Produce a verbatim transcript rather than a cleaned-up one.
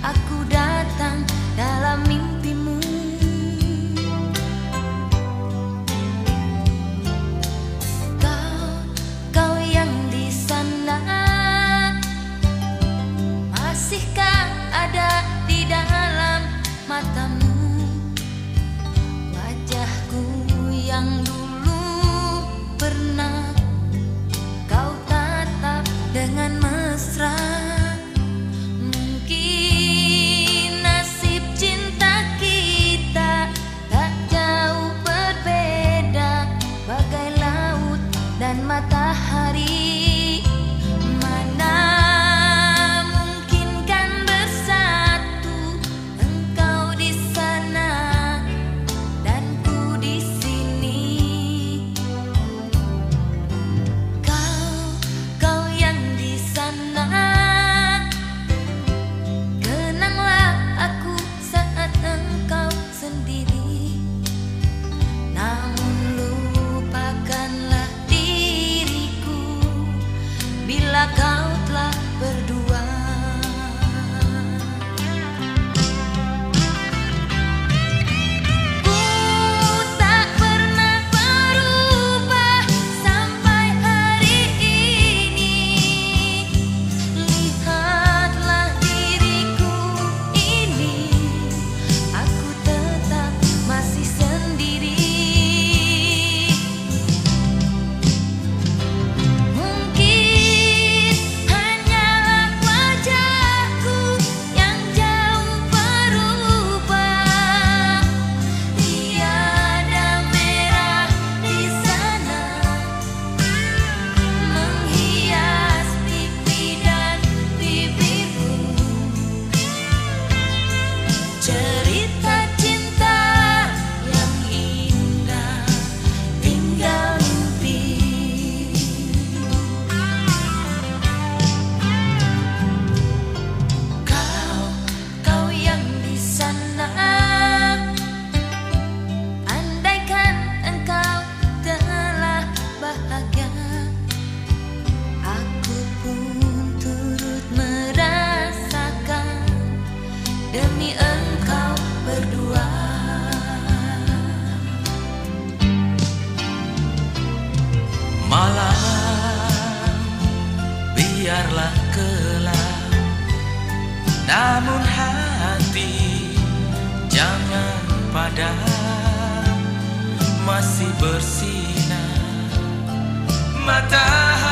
aku datang dalam mimpimu. Kau, kau yang di sana, masihkah ada di dalam matamu wajahku yang dulu pernah kau tatap dengan mesra? Mungkin nasib cinta kita tak jauh berbeda, bagai laut dan matahari. Mana mungkin kan bersatu, engkau di sana dan ku di sini. Kau, kau yang di sana, kenanglah aku saat engkau sendiri. Namun lupakanlah diriku bila kau telah berdua. Ku tak pernah berubah sampai hari ini. Lihatlah diriku ini, aku tetap masih sendiri. Mungkin hanyalah wajahku yang jauh berubah. Tiada merah di sana menghias pipi dan bibirku. Cerita cinta yang indah tinggal mimpi. Kau, kau yang di sana, andaikan engkau telah bahagia, aku pun turut merasakan demi engkau berdua. Malam biarlah gelap, namun hati jangan padam, masih bersinar matahari.